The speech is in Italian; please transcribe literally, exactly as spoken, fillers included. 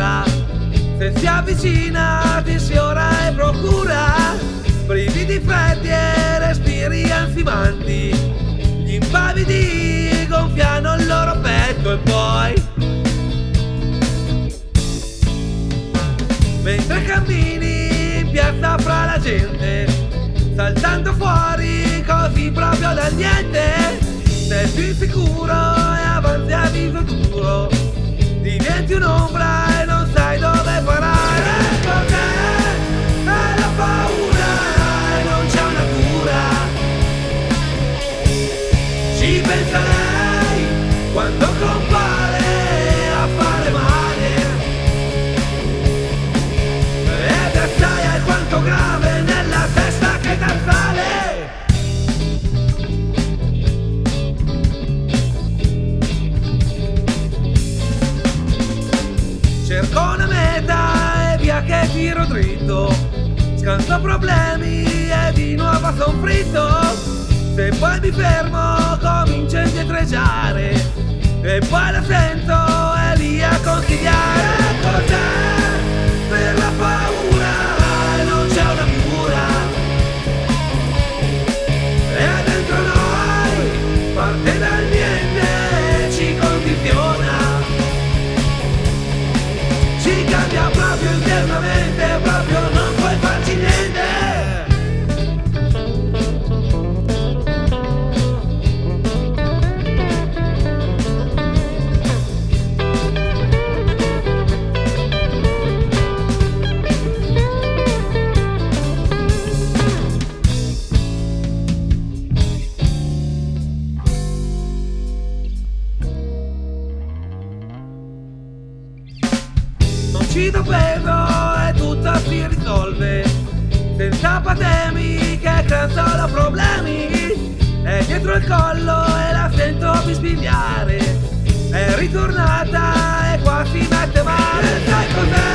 paura, se si avvicina ti sfiora e procura brividi freddi e respiri ansimanti, gli impavidi gonfiano il loro petto e poi mentre cammini in piazza fra la gente, saltando fuori così proprio dal niente, sei più insicuro e avanti a viso duro, diventi un'ombra e non sai dove parare. Cos'è? È la paura e non c'è una cura. Ci pensa lei quando compare a fare male, ed è sai alquanto grave nella testa che t'assale. Cerco una meta e via che tiro dritto, scanso problemi e di nuovo son fritto. Se poi mi fermo comincio a indietreggiare e poi la sento e lì a consigliare. Cos'è? Per la paura e non c'è una cura, e dentro noi parte dal niente e ci condiziona, ci cambia proprio internamente, proprio non puoi farci niente. Non ci do peso e tutto si risolve, senza patemi che creano solo problemi. È dietro il collo e la sento bisbigliare, è ritornata e qua si mette male. Sai cos'è?